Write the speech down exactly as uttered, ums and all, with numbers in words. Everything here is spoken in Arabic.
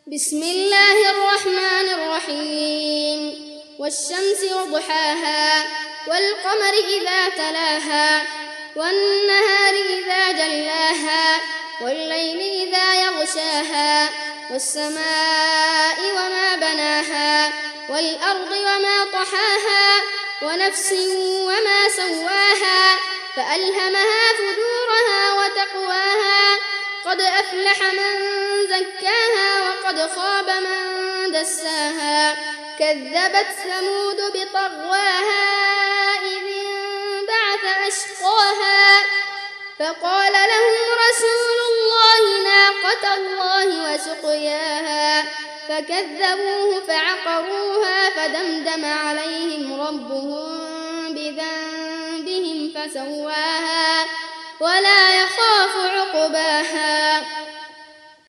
بسم الله الرحمن الرحيم والشمس وضحاها والقمر إذا تلاها والنهار إذا جلاها والليل إذا يغشاها والسماء وما بناها والأرض وما طحاها ونفس وما سواها فألهمها فجورها وتقواها قد أفلح من زكاها وقد خاب من دساها كذبت ثمود بطغواها إذ انبعث أشقاها فقال لهم رسول الله ناقة الله وسقياها فكذبوه فعقروها فدمدم عليهم ربهم بذنبهم فسواها ولا يخاف عقباها.